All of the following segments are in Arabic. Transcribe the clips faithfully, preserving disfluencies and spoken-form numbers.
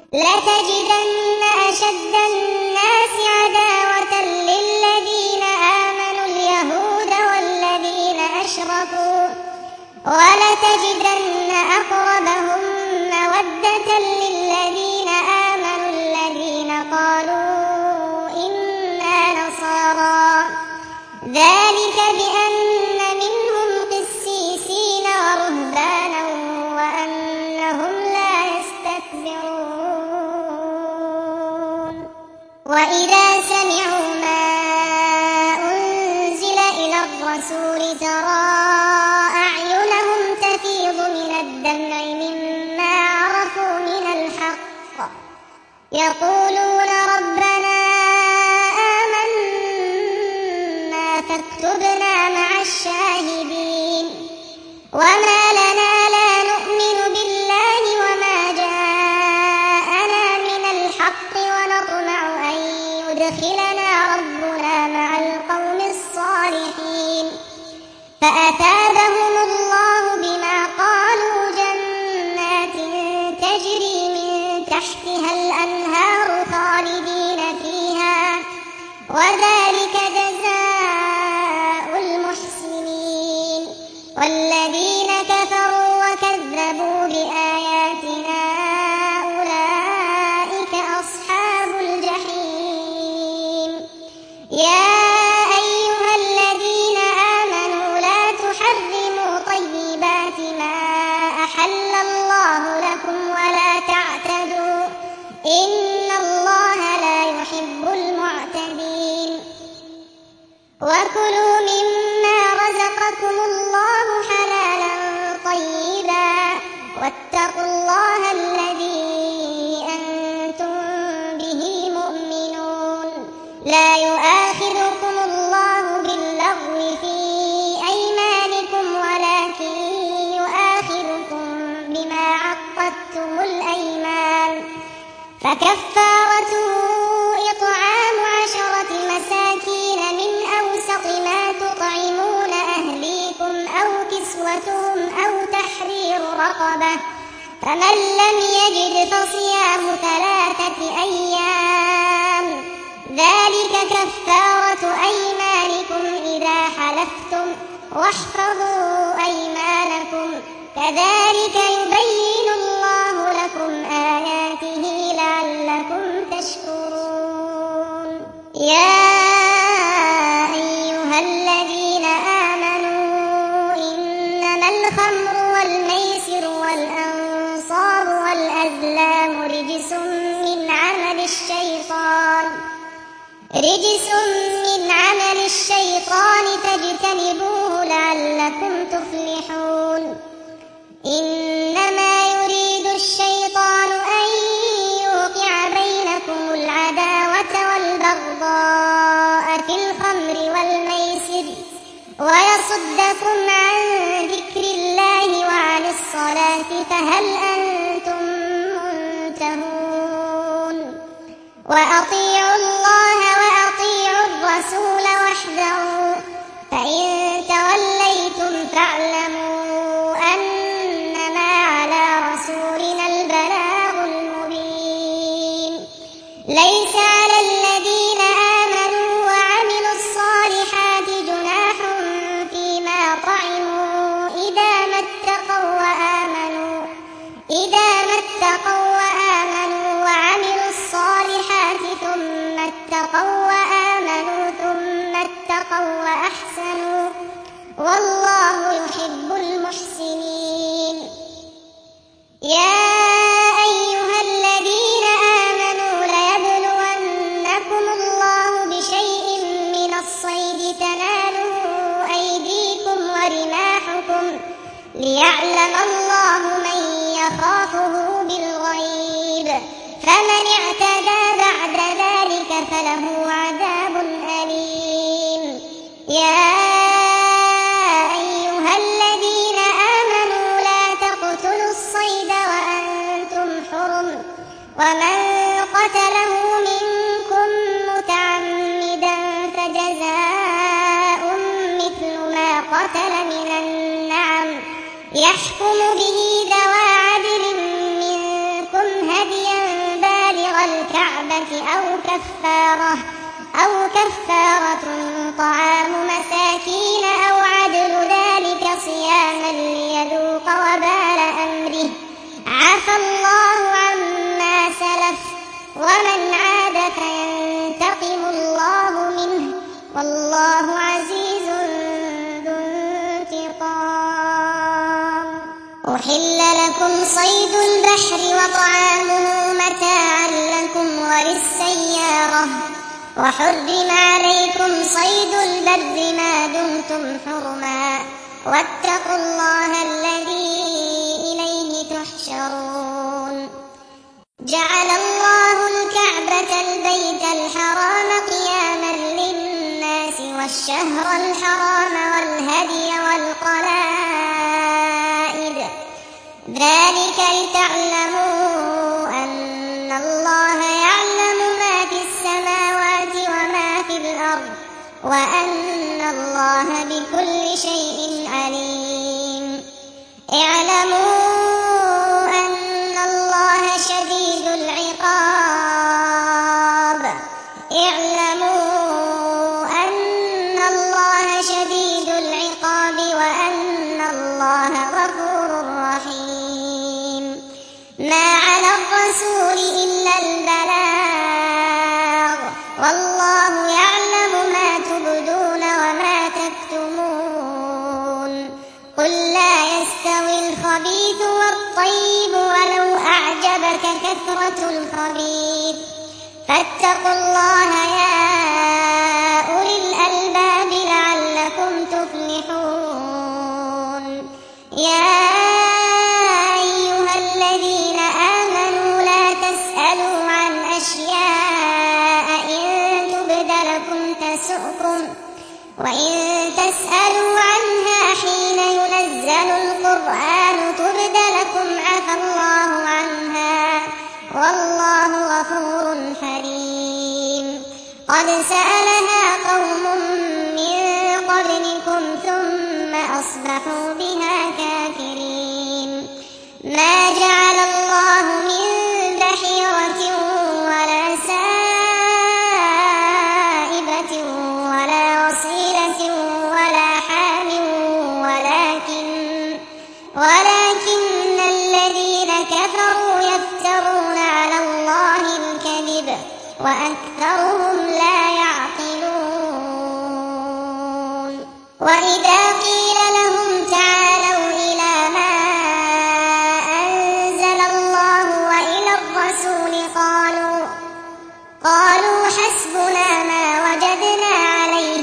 لتجدن أشد الناس عداوة للذين آمنوا اليهود والذين أشركوا ولتجدن أقربهم مودة للذين آمنوا الذين قالوا إنا نصارى ذلك بأن منهم قسيسين ورهبانا وأنهم لا يستكبرون وإذا سمعوا ما أنزل إلى الرسول ترى أعينهم تفيض من الدمع مما عرفوا من الحق يقولون ربنا آمنا فاكتبنا مع الشاهدين وما لنا لا نؤمن بالله وما جاءنا من الحق ونطمع أن يدخلنا ربنا مع القوم الصالحين فأثابهم الله بما قالوا جنات تجري من تحتها الأنهار خالدين فيها وذلك جزاء المحسنين والذين كفروا وكذبوا بآياتنا أولئك أصحاب الجحيم يا أيها الذين آمنوا لا تحرموا طيبات ما أحل الله لكم ولا تعتدوا إن الله لا يحب المعتدين وكلوا مما رزقكم الله حلالا طيبا واتقوا الله الذي أنتم به مؤمنون لا يؤاخذكم الله باللغو في أيمانكم ولكن يؤاخذكم بما عقدتم الأيمان فكفارته إطعام عشرة مساكين من أوسط ما تطعمون أهليكم أو كسوتهم أو تحرير رقبة فمن لم يجد فصيام ثلاثة أيام ذلك كفارة أيمانكم إذا حلفتم واحفظوا أيمانكم كذلك يبين الله لكم آياته لعلكم تشكرون يا أيها الذين آمنوا إنما الخمر والميسر والأنصاب والأزلام رجس من عمل الشيطان رجس من عمل الشيطان فاجتنبوه لعلكم تفلحون إنما يريد الشيطان أن يوقع بينكم العداوة والبغضاء في الخمر والميسر ويصدكم عن ذكر الله وعن الصلاة فهل أنتم منتهون وأطيعوا الله وأطيعوا الرسول واحذروا فإن توليتم فاعلموا أنما على رسولنا البلاغ المبين ليس على الذين آمنوا وعملوا الصالحات جناح فيما طعموا إذا ما اتقوا وآمنوا إذا ما اتقوا وآمنوا وعملوا الصالحات ثم اتقوا وآمنوا ثم اتقوا وأحسنوا والله يحب المحسنين يا أيها الذين آمنوا ليبلونكم الله بشيء من الصيد تناله أيديكم ورماحكم ليعلم الله من يخافه بالغيب فمن اعتدى بعد ذلك فله عذاب أليم يا أيها الذين آمنوا لا تقتلوا الصيد وأنتم حرم ومن قتله منكم متعمدا فجزاء مثل ما قتل من النعم يحكم به ذوى عدل منكم هديا أو كفارة أو كفارة طعام مساكين أو عدل ذلك صياما ليذوق وبال أمره عفى الله عما سلف ومن عاد فينتقم الله منه والله عزيز ذو انتقام. أحل لكم صيد البحر وطعامه متاعا لكم وللسيارة وحرم عليكم صيد البر ما دمتم حرما واتقوا الله الذي إليه تحشرون. جعل الله الكعبة البيت الحرام قياما للناس والشهر الحرام والهدي والقلائد ذلك لتعلموا أن الله يعلم ما في السماوات وما في الأرض وأن الله بكل شيء عليم. اعلموا أن الله شديد العقاب اعلموا أن الله شديد العقاب وأن الله غفور رحيم. ما على الرسول إلا البلاغ والله يعلم ما تبدون وما تكتمون. قل لا يستوي الخبيث والطيب ولو أعجبك كثرة الخبيث فاتقوا الله يا أولي الألباب لعلكم تفلحون. يا أيها الذين آمنوا لا تسألوا عن أشياء إن تبد لكم تسؤكم وإن تسألوا عنها حين ينزل القرآن تبد لكم عفى الله عنها والله غفور حليم. قد سألها قوم من قبلكم ثم أصبحوا بها كافرين. ما جعل الله من بحيرة ولا سائبة ولا وصيلة ولا حام ولكن ولكن الذين كفروا يفترون على الله الكذب وأكثرهم لا يعقلون. وإذا قيل لهم تعالوا إلى ما أنزل الله وإلى الرسول قالوا قالوا حسبنا ما وجدنا عليه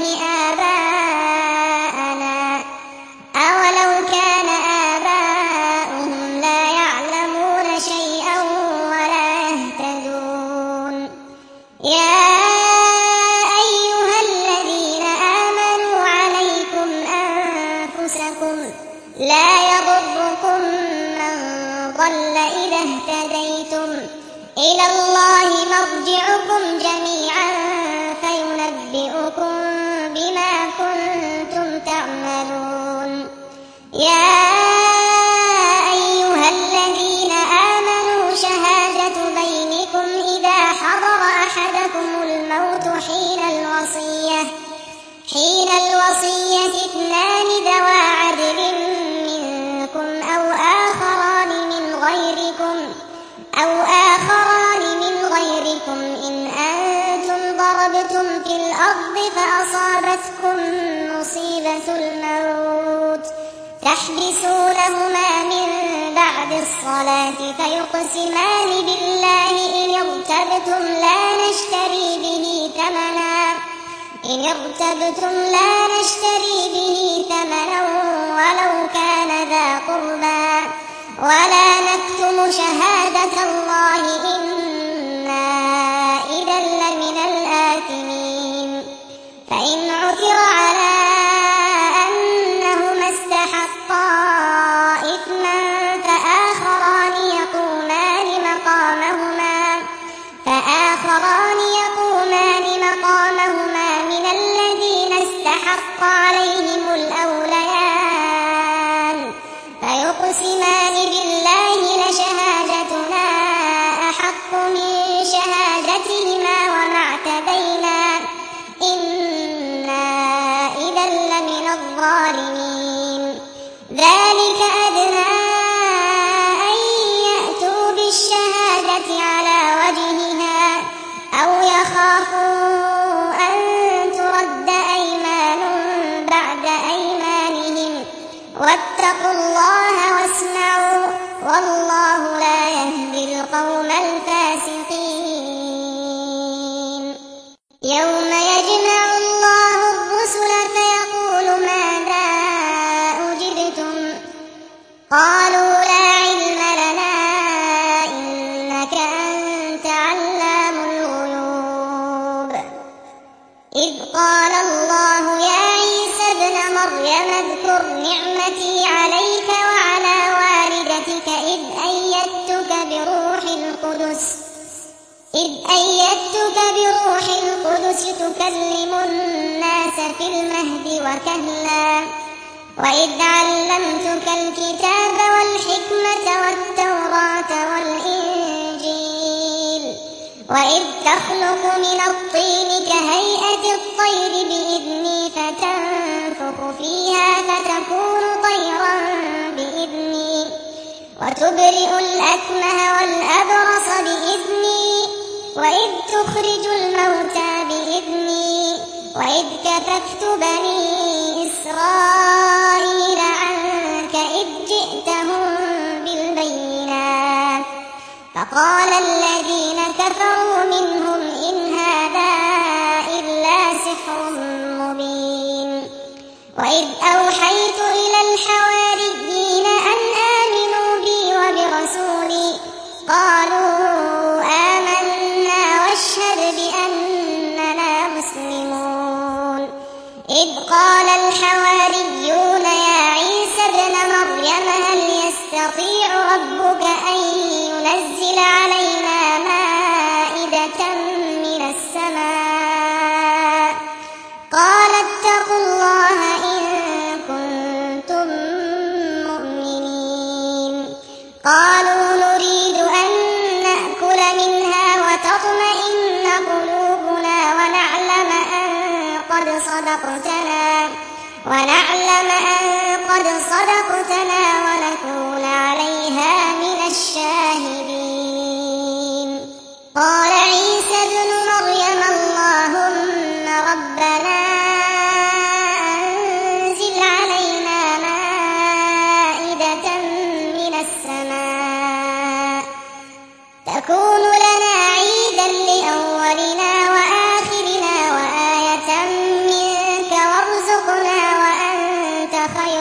آباءنا أولو كان آباؤهم لا يعلمون شيئا ولا يهتدون. يا أيها الذين آمنوا عليكم أنفسكم لا يضركم من ضل إذا اهتديتم إلى الله مرجعكم جميعا فينبئكم بما كنتم تعملون. يا أيها الذين آمنوا شهادة بينكم إذا حضر أحدكم الموت حين الوصية حين الوصية اثنان ذوى عدل منكم أو آخران من غيركم أو آخران من غيركم إن أنتم ضربتم في الأرض فأصابتكم مصيبة الموت تحبسونهما من بعد الصلاة فيقسمان بالله إن ارتبتم لا نشتري به ثمنا إن ارتبتم لا نشتري به ثمنا ولو كان ذا قربى ولا نكتم شهادة الله إنا إذا لمن الآثمين. فإن عثر على أنهما استحقا إثما فآخران يقومان مقامهما فآخران يقومان مقامهما من الذين استحق عليهم الأوليان فيقسمان بالله لشهادتنا أحق من شهادة آياتهما وما اعتدينا إنا إذا لمن الظالمين ذلك أدنى أن يأتوا بالشهادة على وجهها أو يخافوا أن ترد أيمان بعد أيمانهم واتقوا الله واسمعوا والله لا يهدي القوم الفاسقين يوم يجمع الله الرسل فيقول ماذا أجبتم قالوا لا علم لنا إنك أنت علام الغيوب إذ قال الله يا عيسى ابن مريم اذكر نعمتي عليك وعلى والدتك إذ أيدتك بروح القدس إذ أيدتك بروح القدس تكلم الناس في المهد وكهلا وإذ علمتك الكتاب والحكمة والتوراة والإنجيل وإذ تخلق من الطين كهيئة الطير بإذني فتنفخ فيها فتكون طيرا بإذني وتبرئ الأكمه والأبرص بإذني وإذ تخرج الموتى بإذني وإذ كففت بني إسرائيل عنك إذ جئتهم بالبينات فقال الذين كفروا منهم إن هذا إلا سحر مبين وإذ أوحيت إلى الحواريين أن آمنوا بي وبرسولي قالوا آمنا واشهد بأننا مسلمون إذ قال الحواريون يا عيسى ابن مريم هل يستطيع ربك أن ينزل علينا مائدة من السماء قال اتقوا الله إن كنتم مؤمنين قالوا نريد أن نأكل منها وتطمئن قلوبنا ونعلم أن قد صدقتنا ونعلم أن قد صدقتنا ونكون عليها من الشاهدين قال عيسى ابن مريم اللهم ربنا أنزل علينا مائدة من السماء تكون لنا عيدا لأولنا وآخرنا وآية منك وارزقنا وأنت خير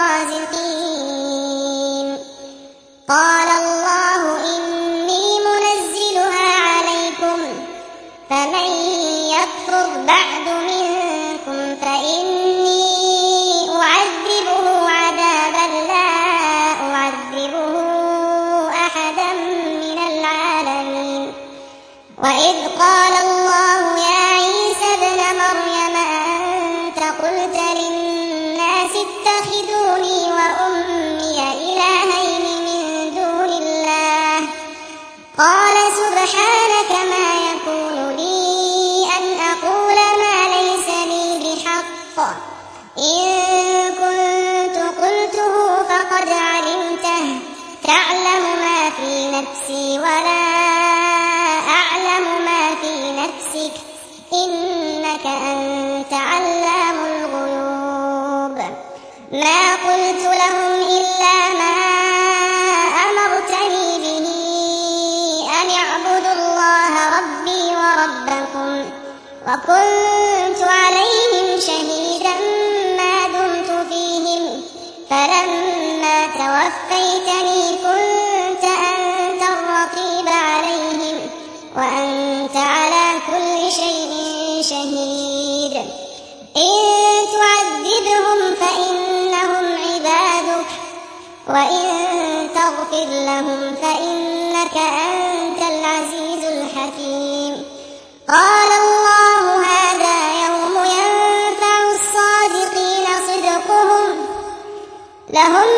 الرازقين قال الله إني منزلها عليكم فمن يكفر بعد منكم فإني أعذبه عذابا لا أعذبه أحدا من العالمين وإذ قال الله يا عيسى ابن مريم أنت قلت للناس اتخذوني وأمي إلهين من دون الله قال سبحانك ما يكون لي أن أقول ما ليس لي بحق إن كنت قلته فقد علمته تعلم ما في نفسي ولا أعلم ما في نفسك إنك أنت علام الغيوب ما قلت لهم إلا ما أمرتني به أن اعبدوا الله ربي وربكم وكنت عليهم شهيدا ما دمت فيهم فلما توفيتني كنت أنت الرقيب عليهم وأنت على كل شيء شهيد إن تعذبهم فإنهم عبادك وإن تغفر لهم فإنك أنت العزيز الحكيم قال الله هذا يوم ينفع الصادقين صدقهم لهم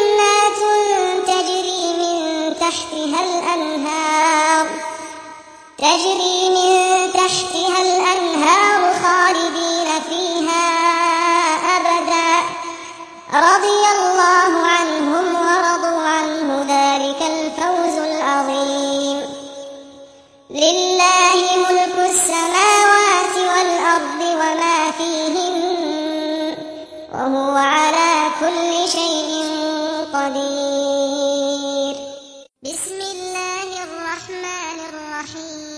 جنات تجري من تحتها الأنهار تجري من تحتها الأنهار خالدين فيها أبدا رضي الله عنهم ورضوا عنه ذلك الفوز العظيم. لله ملك السماوات والأرض وما فيهن وهو على كل شيء قدير. بسم الله الرحمن الرحيم.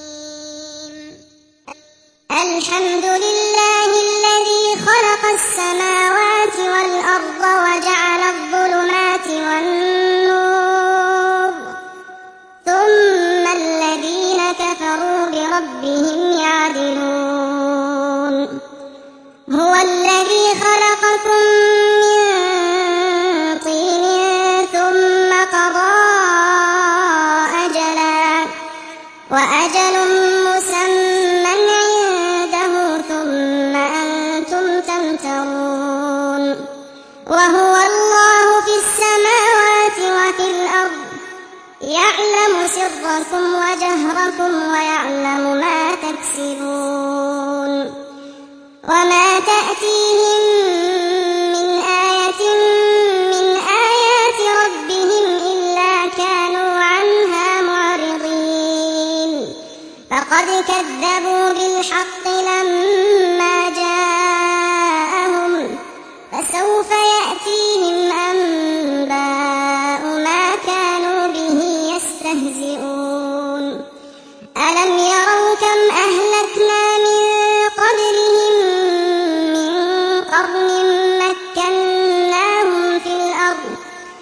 الحمد لله الذي خلق السماوات والأرض وجعل الظلمات والنور ثم الذين كفروا بربهم يعدلون. هو الذي خلقكم من طين ثم قضى أجلا وأجل مسمى عنده ثم أنتم تمترون. وهو الله في السماوات وفي الأرض يعلم سركم وجهركم ويعلم ما تكسبون. وما تأتيهم من آية من آيات ربهم إلا كانوا عنها معرضين. فقد كذبوا بالحق لما جاءهم فسوف يأتيهم أنباء ما كانوا به يستهزئون. ألم يروا كم أهلكنا من قبلهم من قرن مكناهم في الأرض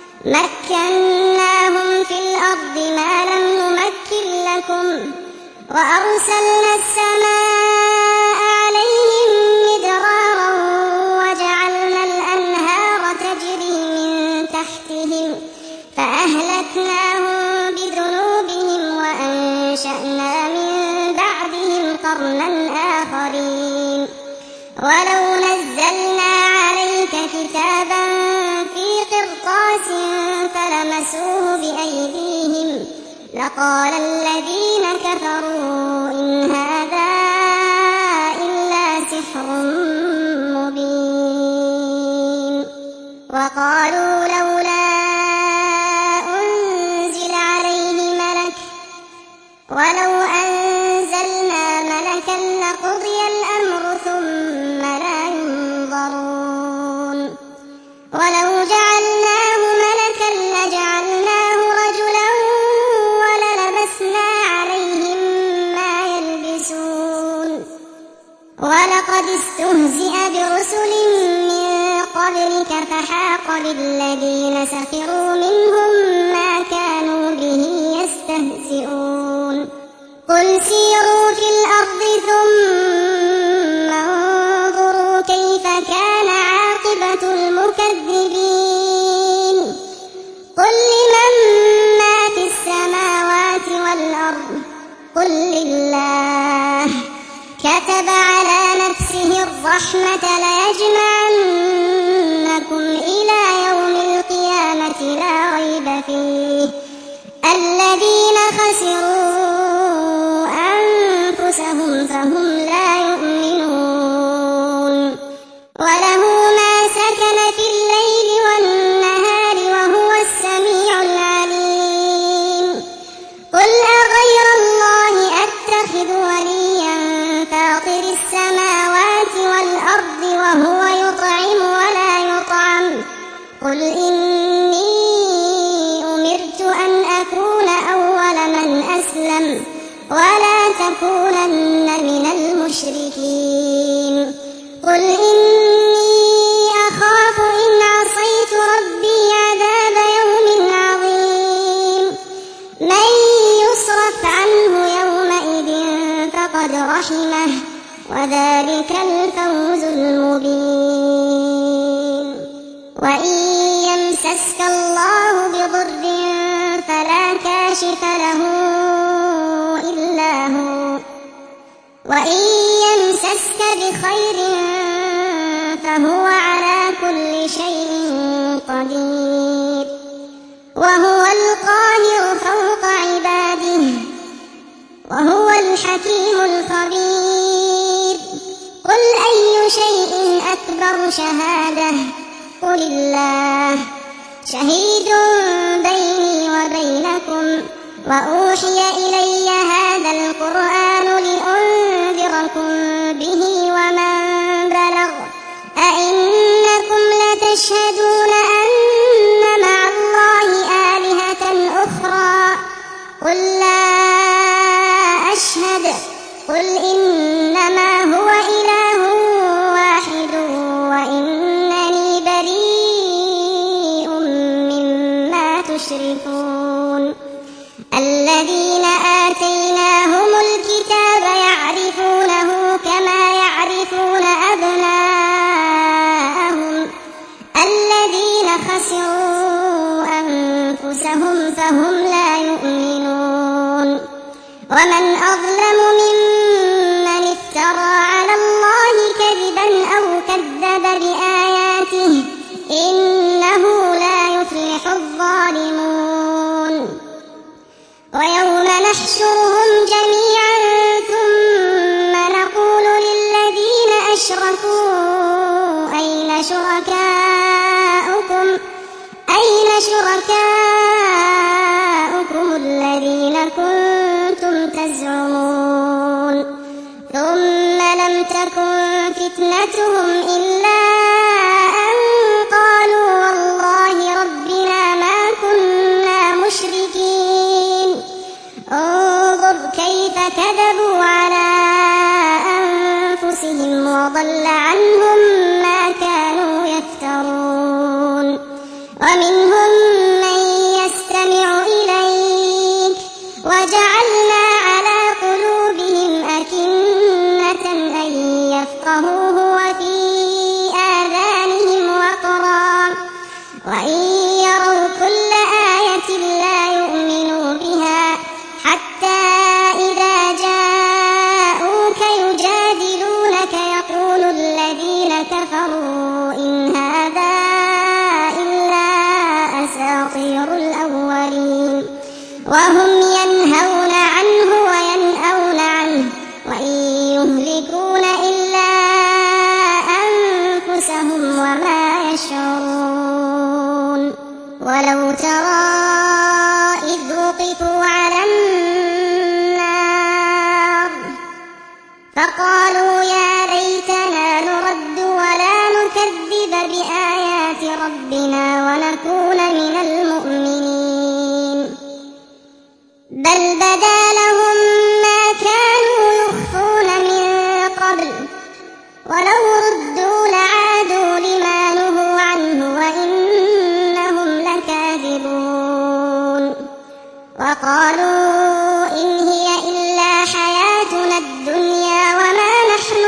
مكناهم في الأرض ما لم نمكن لكم وأرسلنا السماء عليهم مدرارا وجعلنا الأنهار تجري من تحتهم فأهلكناهم بذنوبهم وأنشأنا من بعدهم قرنا آخرين. ولو نزلنا عليك كتابا في قرطاس فلمسوه بأيديهم لقال الذين كفروا إن هذا إلا سحر مبين. وقالوا لولا أنزل عليه ملك ولو أنزلنا ملكا لقضي الأمر ثم لا ينظرون. ولو جعلناه ملكا لجعلناه رجلا وللبسنا عليهم ما يلبسون. ولقد استهزئ برسل من قبلك فحاق بالذين سخروا منهم ما كانوا به يستهزئون. قل سيروا في الأرض ثم انظروا كيف كان عاقبة المكذبين. قل لمن ما في السماوات والأرض قل لله كتب على نفسه الرحمة ليجمعنكم إلى يوم القيامة لا ريب فيه الذين خسروا أنفسهم فهم لا يؤمنون. وله ما سكن في الليل والنهار وهو السميع العليم. قل أغير الله أتخذ وليا فاطر السماوات والأرض وهو يطعم ولا يطعم قل إني أمرت أن أكون أول من أسلم ولا تكونن من المشركين. قل إني أخاف إن عصيت ربي عذاب يوم عظيم. من يصرف عنه يومئذ فقد رحمه وذلك الفوز المبين. وإن يمسسك الله بضر فلا كاشف له إلا هو وإن يمسسك بخير فهو على كل شيء قدير. وهو القاهر فوق عباده وهو الحكيم الخبير. قل أي شيء أكبر شهادة؟ قل الله شهيد بيني وبينكم وأوحي إلي هذا القرآن لأنذركم به ومن بلغ أئنكم لتشهدون أن مع الله آلهة أخرى قل لا أشهد قل إنما هو إله واحد وإنني بريء مما تشركون. الذين آتيناهم الكتاب يعرفونه كما يعرفون أبناءهم الذين خسروا أنفسهم فهم لا يؤمنون. ومن أظلم ممن افترى على الله كذبا أو كذب بآياته إنه لا يفلح الظالمون. ويوم نحشرهم جميعا ثم نقول للذين أشركوا أين شركاؤكم أين شركاؤكم الذين كنتم تزعمون ثم لم تكن فتنتهم إلا أن قالوا والله ربنا ما كنا مشركين. انظر كيف كذبوا على أنفسهم وضل عنهم ما كانوا يفترون. ومنهم من يستمع إليك وجعلنا على قلوبهم أكنة أن يفقهوه وفي آذانهم وقرا وإن يروا كل آية لا يؤمنوا بها حتى إذا جاءوك يجادلونك يقول الذين كفروا إن هذا إلا أساطير الأولين وهم ينهون عنه وينأون عنه وإن يهلكون إلا أنفسهم وما يشعرون. ولو ترى إذ وقفوا على النار فقالوا يا ليتنا نرد ولا نكذب بآيات ربنا ونكون من المؤمنين بل بدا لهم ما كانوا يخفون من قبل ولو ردوا لعادوا لما نهوا عنه وإنهم لكاذبون. وقالوا إن هي إلا حياتنا الدنيا وما نحن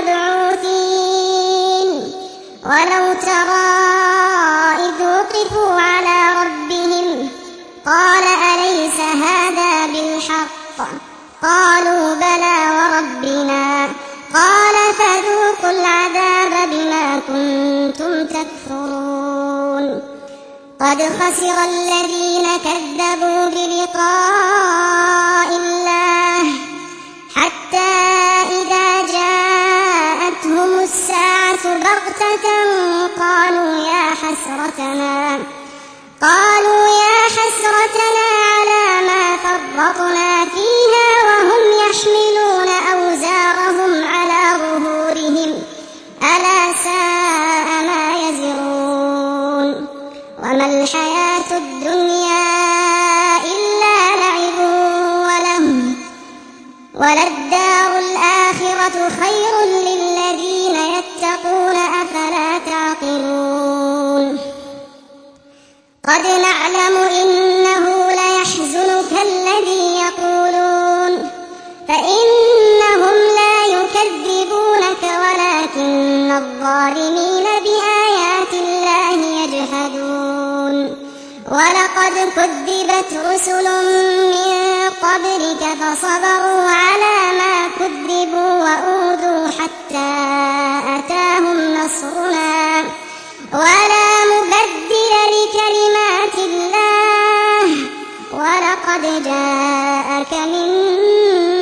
بمبعوثين. ولو ترى إذ وقفوا على ربهم قال أليس هذا بالحق قالوا بلى وربنا قال فذوقوا العذاب بما كنتم تكفرون. قد خسر الذين كذبوا بلقاء الله حتى إذا جاءتهم الساعة بغتة قالوا يا حسرتنا قالوا يا حسرتنا على ما فرطنا فيها وهم يحملون أوزارهم على ظهورهم ألا ساء ما يزرون. وما الحياة الدنيا إلا لعب ولهو وللدار الآخرة خير للذين يتقون أفلا تعقلون. قد نعلم إنه ليحزنك الذي يقولون فإنهم لا يكذبونك ولكن الظالمين بآيات الله يجحدون. ولقد كذبت رسل من قبلك فصبروا على ما كذبوا وأوذوا حتى أتاهم نصرنا ولا مبدل لكلمات الله ولقد جاءك من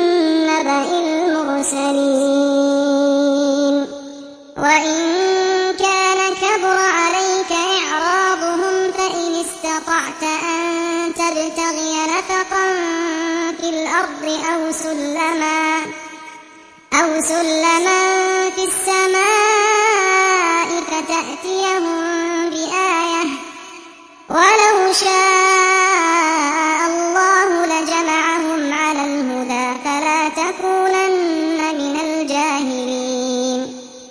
الأرض أو سلما أو سلما في السماء فتأتيهم بآية ولو شاء الله لجمعهم على الهدى فلا تكونن من الجاهلين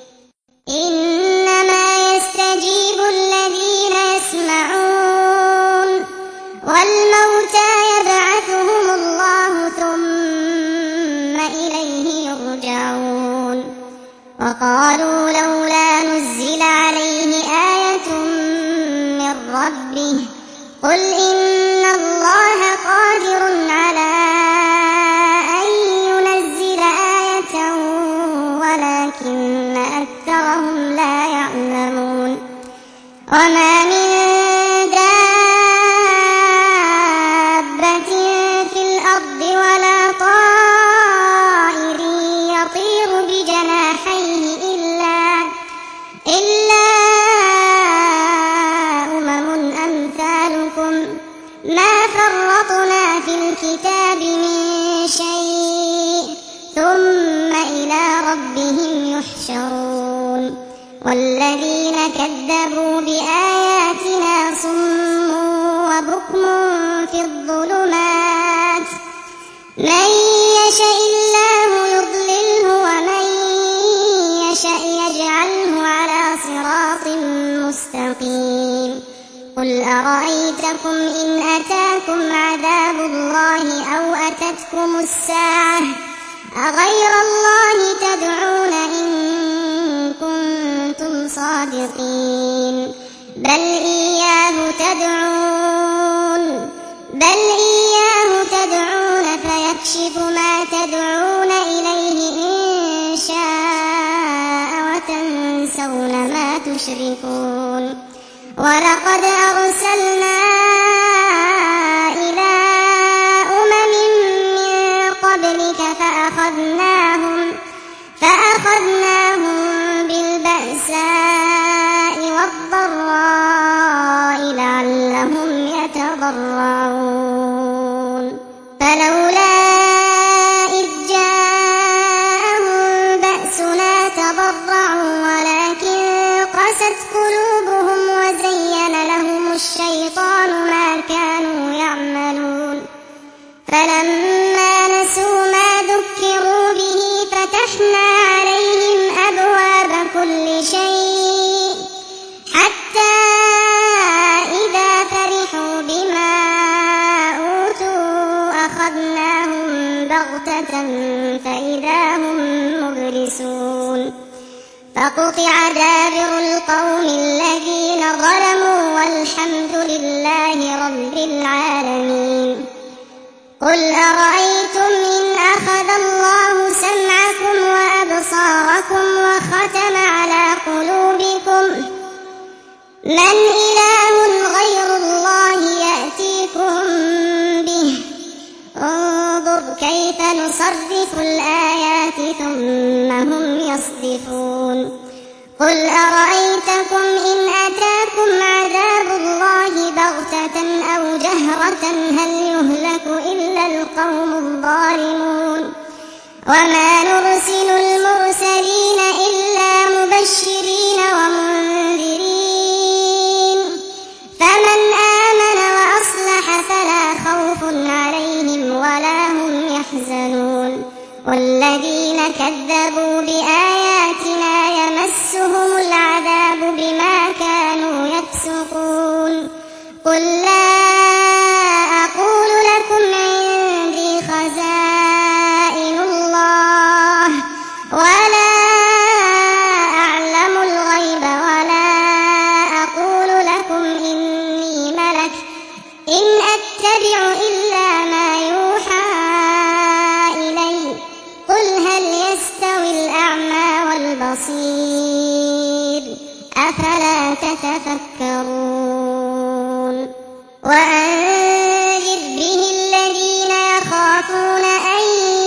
إنما يستجيب الذين يسمعون والموتى يبعثهم الله ثم إليه يرجعون وقالوا لولا نزل عليه آية من ربه قل إن الله قادر على أن ينزل آية ولكن أكثرهم لا يعلمون وما من دابة في الأرض ولا طائر يطير بجناحيه إلا إلا أمم أمثالكم ما فرطنا في الكتاب من شيء ثم إلى ربهم يحشرون والذين كذبوا بآياتنا صم وبكم في الظلمات من يشاء الله يضلله ومن يشاء يجعله على صراط مستقيم قل أرأيتكم إن أتاكم عذاب الله أو أتتكم الساعة أغير الله تدعون إن كنتم صادقين بل إياه تدعون بل إياه تدعون فيكشف ما تدعون إليه إن شاء وتنسون ما تشركون ولقد أرسلنا إلى أمم من قبلك فأخذناهم فأخذناهم بالبأساء والضراء لعلهم يتضرعون فلولا إذ جاءهم بأسنا تضرعوا ولكن قست قلوبهم وزين لهم الشيطان ما كانوا يعملون فلما نسوا ما ذكروا به فتحنا عليهم أبواب كل شيء حتى إذا فرحوا بما أوتوا أخذناهم بغتة فإذا هم مبلسون فقطع دابر القوم الذين ظلموا والحمد لله رب العالمين قل أرأيتم إن أخذ الله سمعكم وأبصاركم وختم على قلوبكم من إله غير الله يأتيكم به انظر كيف نصرف الآيات ثم هم يصدفون قل أرأيتكم إن أتاكم عذاب الله بغتة أو جهرة هل يهلك إلا القوم الظالمون وما نرسل المرسلين إلا مبشرين ومنذرين فمن آمن وأصلح فلا خوف عليهم ولا هم يحزنون والذين كذبوا بآياتنا يمسهم العذاب بما كانوا يفسقون قل لا أقول لكم عندي خزائن الله ولا أعلم الغيب ولا أقول لكم إني ملك إن أتبع إلا ما يوحى إلي قل هل يستوي الأعمى والبصير أفلا تتفكرون وأنذر به الذين يخافون أن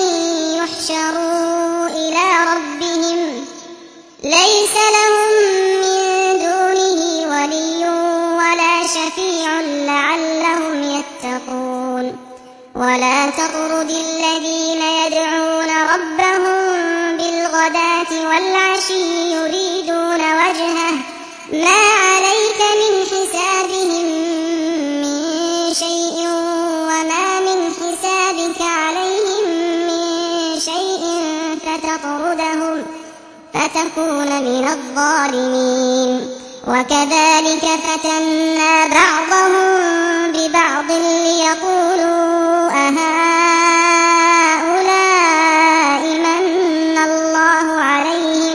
يحشروا إلى ربهم ليس لهم من دونه ولي ولا شفيع لعلهم يتقون ولا تطرد بالغداة والعشي يريدون وجهه ما عليك من حسابهم من شيء وما من حسابك عليهم من شيء فتطردهم فتكون من الظالمين. وكذلك فتنا بعضهم ببعض ليقولوا أهؤلاء من الله عليهم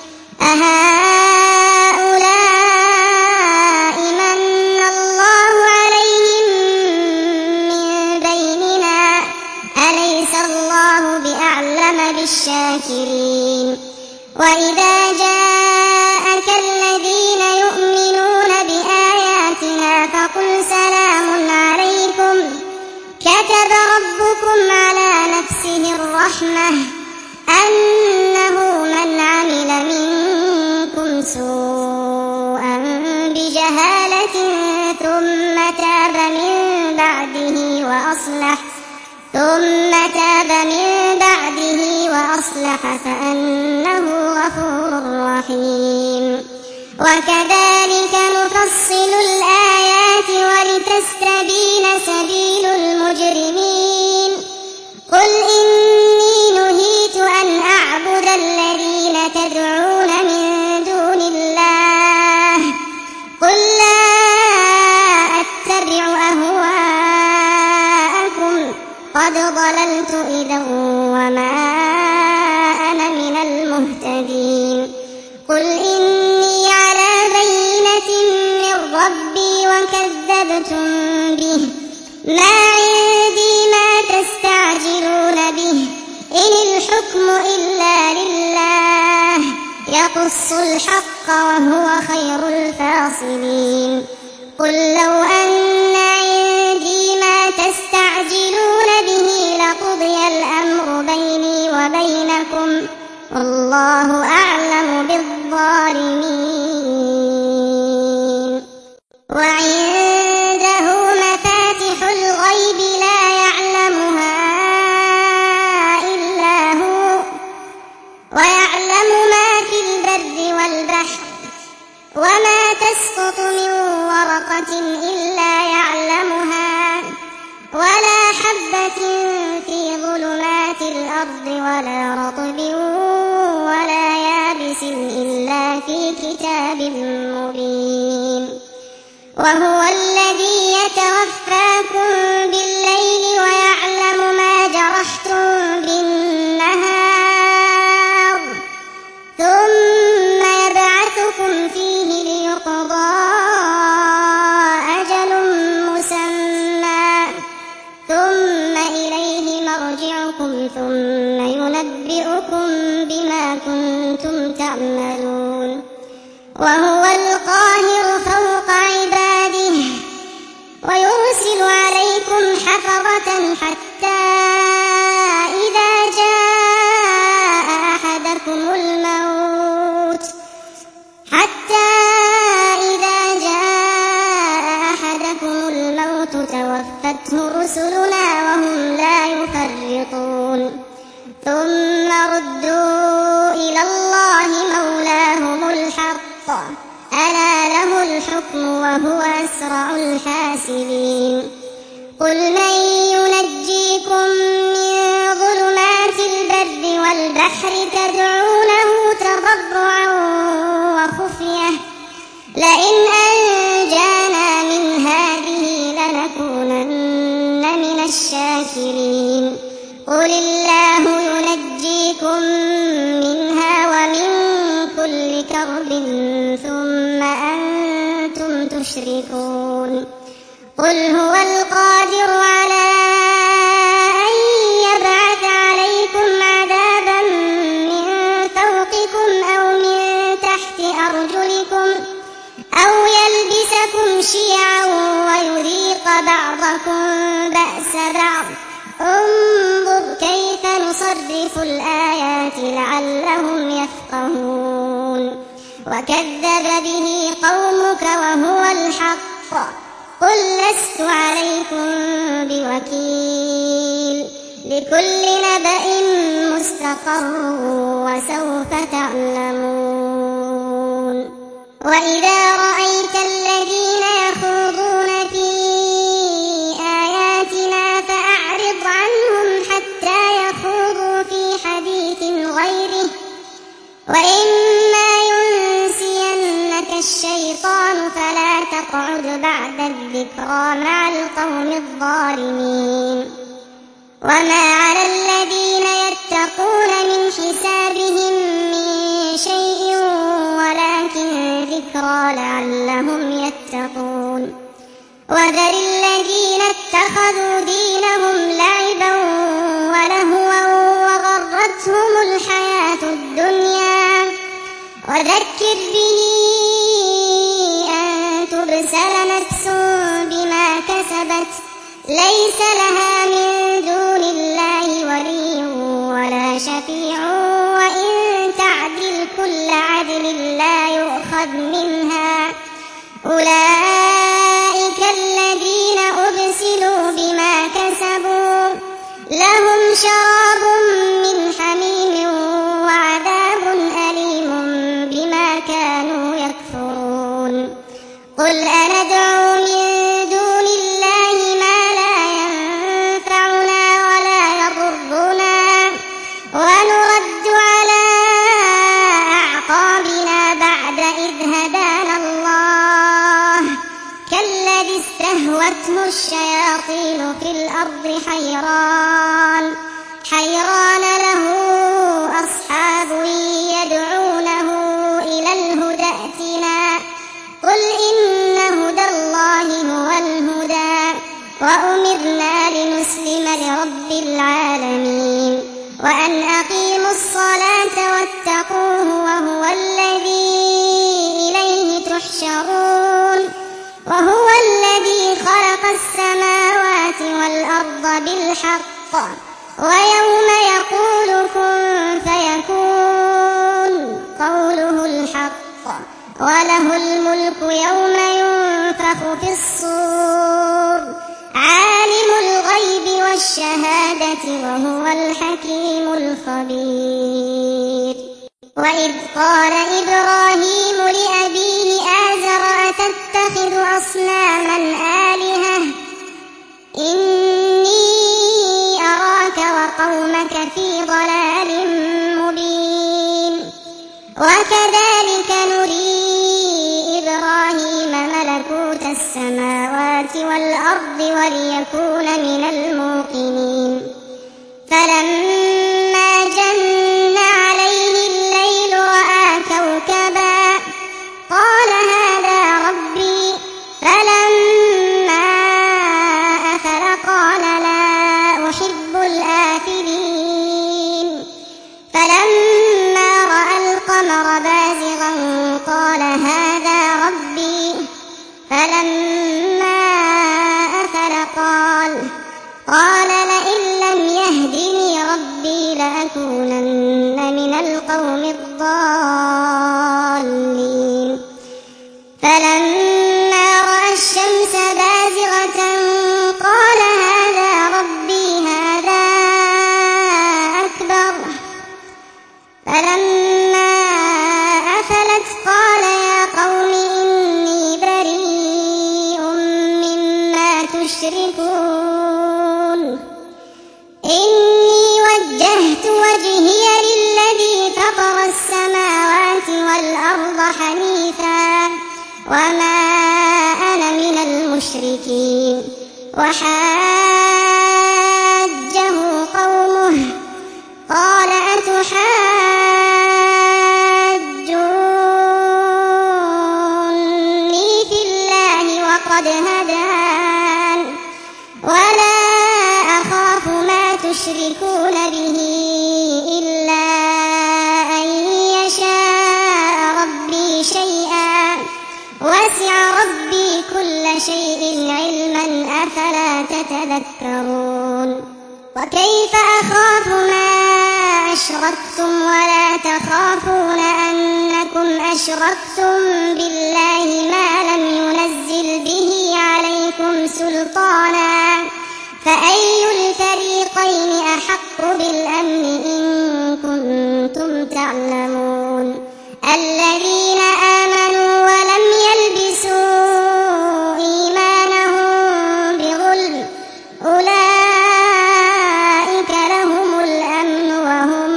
أهؤلاء من الله عليهم من بيننا أليس الله بأعلم بالشاكرين. وإذا جاءك الذين يؤمنون بآياتنا فقل سلام عليكم كتب ربكم على نفسه الرحمة أنه من عمل منكم سوءا بجهالة ثم تاب من بعده وأصلح ثم تاب من بعده وأصلح فأنه غفور رحيم. وكذلك نفصل الآيات ولتستبين سبيل المجرمين. قل إني نهيت أن أعبد الذين تدعون من دون الله قل لا أتبع أهواءكم قد ضللت إذا وما أنا من المهتدين. قل إني على بينة من ربي وكذبتم به ما عندي ما تستعجلون به إن الحكم إلا لله يقص الحق وهو خير الفاصلين. قل لو أن عندي ما تستعجلون به لقضي الأمر بيني وبينكم والله أعلم بالظالمين. وعنده مفاتح الغيب لا يعلمها إلا هو ويعلم ما في البر والبحر وما تسقط من ورقة إلا يعلمها ولا حبة في ظلمات الأرض ولا رطب ولا يابس إلا في كتاب مبين. وهو الذي يتوفاكم بالليل ويعلم ما جرحتم بالنهار ثم يبعثكم فيه ليقضى أجل مسمى ثم إليه مرجعكم ثم ينبئكم بما كنتم تعملون. وهو القاهر فوق عباده ويرسل عليكم حفظة حتى إذا جاء أحدكم الموت حتى إذا جاء أحدكم الموت توفته رسلنا وهم لا يفرطون ثم ردوا إلى الله مولاهم الحق ألا له الحكم وهو أسرع الحاسبين. قل من ينجيكم من ظلمات البر والبحر تدعونه تضرعا وخفية لئن أنجانا من هذه لنكونن من الشاكرين. قل الله ينجيكم منها ومن كل كرب ثم أنتم تشركون. قل هو القادر على أن يبعث عليكم عذابا من فوقكم أو من تحت أرجلكم أو يلبسكم شيعا ويذيق بعضكم بأس بعض انظر كيف نصرف الآيات لعلهم يفقهون. وكذب به قومك وهو الحق قل لست عليكم بوكيل لكل نبأ مستقر وسوف تعلمون. وإذا رأيت الذين يخوضون في آياتنا فأعرض عنهم حتى يخوضوا في حديث غيره، وإما ينسينك الشيطان فلا تقعد بعد الذكرى مع القوم الظالمين. وما على الذين يتقون من حسابهم من شيء ولكن ذكرى لعلهم يتقون. وذر الذين اتخذوا دينهم لعبا ولهوا وغرتهم الحياة الدنيا، وذكر به أن تبسل نفس بما كسبت ليس لها من دون الله ولي ولا شفيع، وإن تعدل كل عدل لا يؤخذ منها. أولئك الذين أبسلوا بما كسبوا لهم شراب من حميم وعذاب أليم بما كانوا يكفرون. قل أندعو من دون الله ما لا ينفعنا ولا يضرنا ونرد على أعقابنا بعد إذ هدانا الله كالذي استهوته الشياطين في الأرض حيران حيران له أصحاب يدعونه إلى الهدى ائتنا. قل إن هدى الله هو الهدى وأمرنا لنسلم لرب العالمين وأن أقيموا الصلاة واتقوه وهو الذي إليه تحشرون. وهو الذي خلق السماوات والأرض بالحق ويوم يقول كن فيكون قوله الحق وله الملك يوم ينفخ في الصور عالم الغيب والشهادة وهو الحكيم الخبير. وإذ قال إبراهيم لأبيه آزر أتتخذ أصناما آلهة إني أراك وقومك في ضلال مبين. وكذلك نري إبراهيم ملكوت السماوات والأرض وليكون من الموقنين. فلما جن عليه الليل رأى كوكبا قال هذا ربي. فلما أفل قال لا أحب الآفلين. فلما رأى القمر بازغا قال هذا ربي. فلما أفل قال قال لئن لم يهدني ربي لأكونن من القوم الضالين. فلما رأى الشمس بازغة قال هذا ربي هذا أكبر. فلما أفلت قال يا قوم إني بريء مما تشركون إني وجهت وجهي للذي فطر السماوات والأرض حنيفا وما أنا من المشركين. وحاجه قومه قال أتحاجوني في الله وقد هدان ولا أخاف ما تشركون به إلا أن يشاء ربي شيئا وسع ربي كل شيء علما أفلا تتذكرون. وكيف أخاف ما أشركتم ولا تخافون أنكم أشركتم بالله ما لم ينزل به عليكم سلطانا فأي الفريقين أحق بالأمن إن كنتم تعلمون الذين آمنوا ولم يلبسوا إيمانهم بظلم أولئك لهم الأمن وهم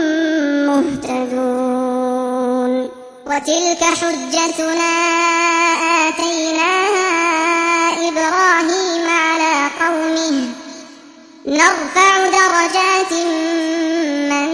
مهتدون وتلك حجتنا آتيناها إبراهيم على قومه نرفع درجات من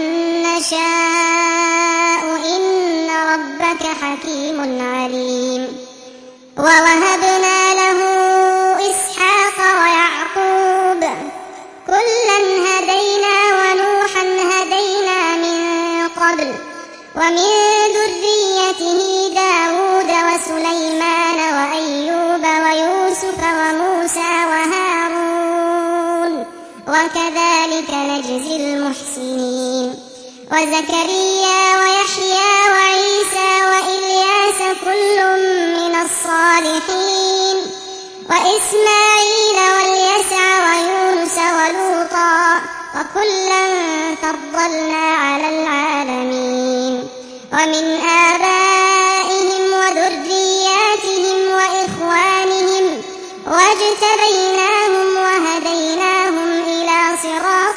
نشاء إن ربك حكيم عليم ووهبنا له إسحاق ويعقوب كلا هدينا ونوحا هدينا من قبل ومن ذريته داود وسليمان وأيوب ويوسف وموسى وهارون وكذلك نجزي المحسنين وزكريا ويحيى وعيسى وإلياس كل من الصالحين وإسماعيل واليسع ويونس ولوطا وكلا فضلنا على العالمين ومن آبائهم وذرياتهم وإخوانهم واجتبيناهم وهديناهم إلى صراط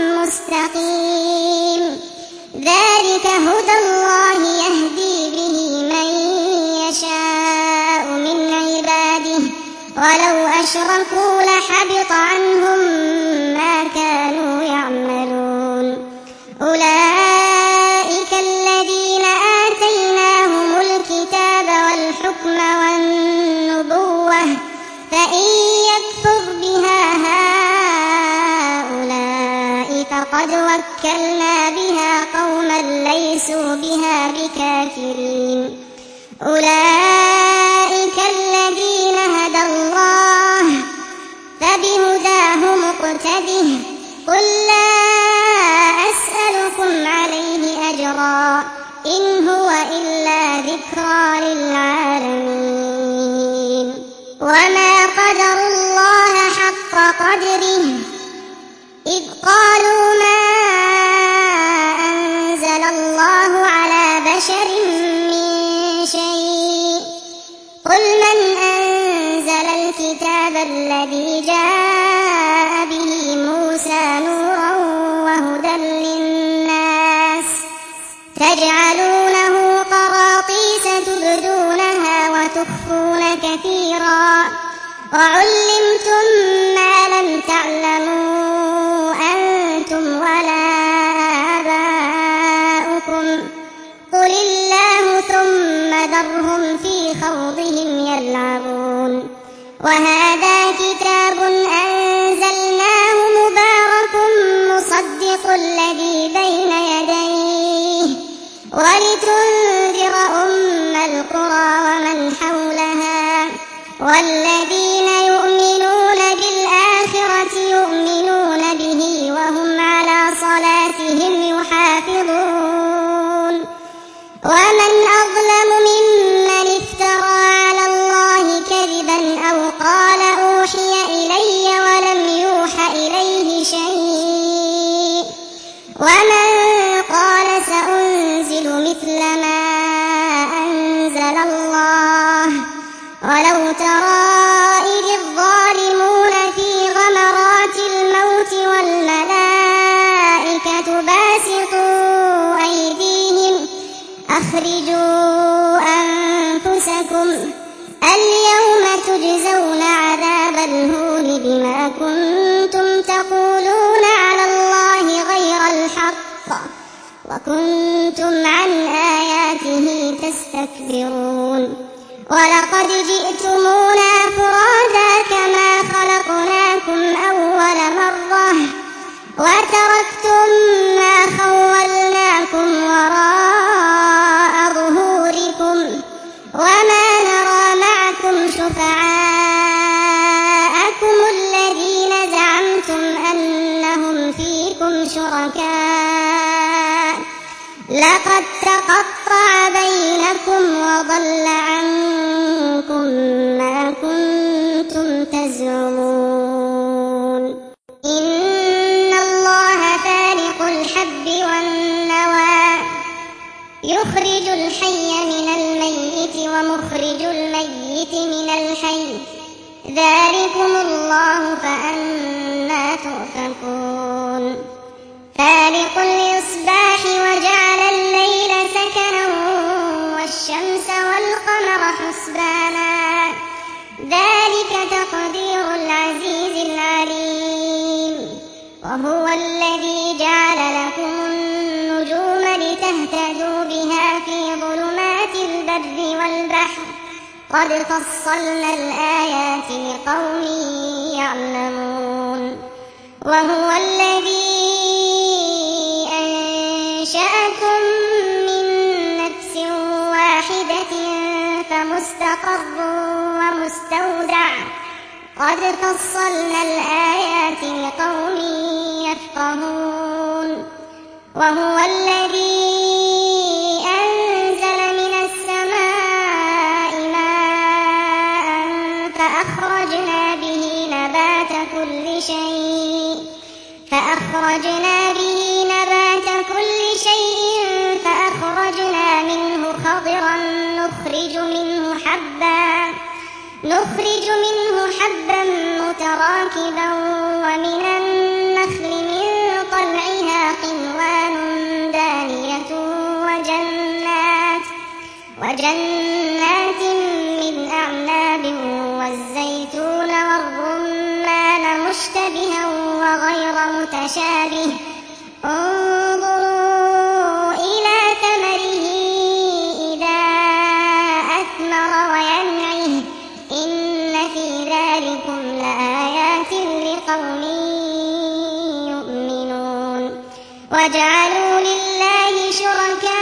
مستقيم ذلك هدى الله يهدي به من يشاء من عباده ولو أشركوا لحبط عنهم ما كانوا يعملون أولئك الذين آتيناهم الكتاب والحكم والنبوة فإن يكفر بها هؤلاء فقد وكلنا بها قوما ليسوا بها بكافرين أولئك الذين هدى الله فبهداه مقتده قل لا أسألكم عليه أجرا إن هو إلا ذكرى للعالمين وما قدروا الله حق قدره إذ قالوا ما أنزل الله على بشر من شيء قل من أنزل الكتاب الذي جاء به موسى نورا وهدى للناس تجعلونه قراطيس تبدونها وتخفون كثيرا وعلمتم ما لم تعلموا أنتم ولا آباؤكم قل الله ثم ذرهم في خوضهم يلعبون وهذا كتاب أنزلناه مبارك مصدق الذي بين يديه ولتنذر أم القرى ومن حولها والذين يؤمنون بالآخرة يؤمنون به وهم على صلاتهم يحافظون ومن أظلم ممن افترى على الله كذبا أو قال أوحي إلي ولم يوح إليه شيء ومن قال سأنزل مثل ما أنزل الله ولو ترى إذ الظالمون في غمرات الموت والملائكة باسطوا أيديهم أخرجوا أنفسكم اليوم تجزون عذاب الهون بما كنتم تقولون على الله غير الحق وكنتم عن آياته تستكبرون ولقد جئتمونا فرادا كما خلقناكم أول مرة وتركتم ما خولناكم وراء ظهوركم وما نرى معكم شفعاءكم الذين زعمتم أنهم فيكم شركاء لقد تقطع بينكم وضل عنكم ما كنتم تزعمون إن الله فالق الحب والنوى يخرج الحي من الميت ومخرج الميت من الحي ذلكم الله فأنى تؤفكون فالق الإصباح وجعل الليل سكنا والشمس والقمر حسبانا ذلك تقدير العزيز العليم وهو الذي جعل لكم النجوم لتهتدوا بها في ظلمات البر والبحر قد فصلنا الآيات لقوم يعلمون وهو الذي أنشأكم من نفس واحدة فمستقر ومستودع قد فصلنا الآيات لقوم يفقهون وهو الذي أنزل من السماء ماء فأخرجنا به نبات كل شيء فأخرجنا به نبات كل شيء فأخرجنا منه خضرا نخرج منه حبا نخرج منه حبا متراكبا ومن النخل من طلعها قنوان دانية وجنات وجنات من أعناب والزيتون والرمان مشتبها وغير متشابه انظروا إلى ثمره إذا أثمر وينعه إن في ذلكم لآيات لقوم يؤمنون وجعلوا لله شركاء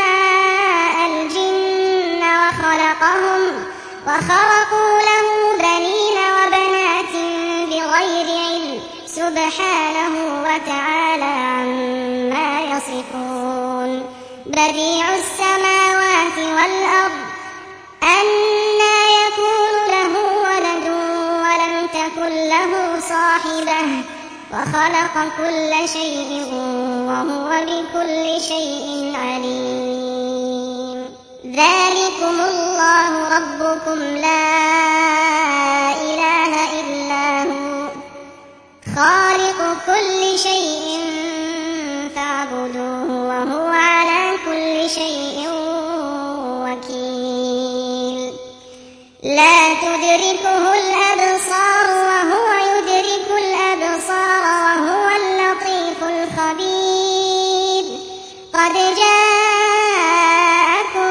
الجن وخلقهم وخرقوا له بنين وبنات بغير علم سبحانه وتعالى عما يصفون بديع السماوات والأرض أنى يكون له ولد ولم تكن له صاحبة وخلق كل شيء وهو بكل شيء عليم ذلكم الله ربكم لا إله إلا هو خالق كل شيء فاعبدوه وهو على كل شيء وكيل لا تدركه الأبصار وهو يدرك الأبصار وهو اللطيف الخبير قد جاءكم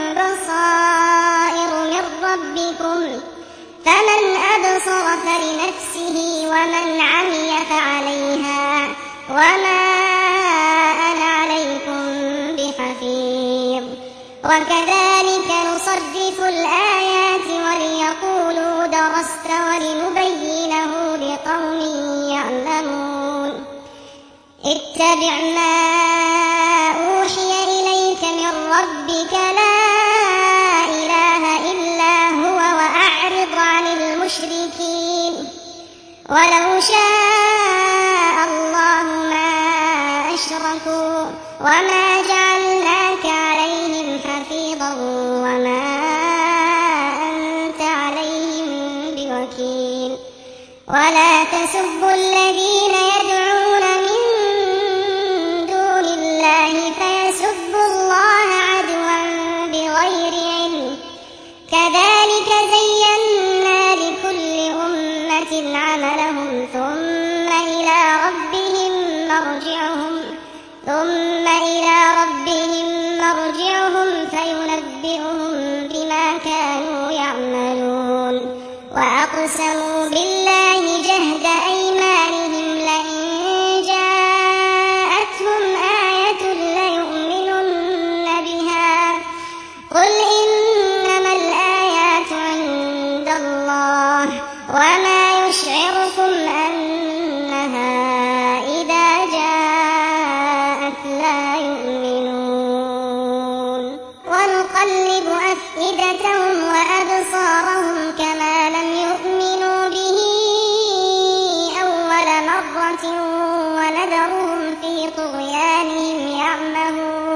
بصائر من ربكم فمن أبصر فلنفسه ومن عمي فعليها وما أنا عليكم بحفيظ وكذلك نصرف الآيات وليقولوا درست ولنبينه لقوم يعلمون اتبع ما أوحي إليك من ربك لا إله إلا هو وأعرض عن المشركين ولو شاء الله ما أشركوا وما جعلناك عليهم حفيظا وما أنت عليهم بوكيل ولا تسبوا الذين يدعون من دون الله فيسبوا الله عدوا بغير علم كذلك زينا لكل أمة عملهم ثم إلى ربهم مرجعهم ثم إلى ربهم مرجعهم فينبئهم بما كانوا يعملون وأقسموا بالله جهد أيمانهم لئن جاءتهم آية ليؤمنن بها قل إنما الآيات عند الله وما يشعركم أنها إذا جاءت لا يؤمنون ونقلب أفئدتهم وأبصارهم كما لم يؤمنوا به أول مرة ونذرهم في طغيانهم يعمهون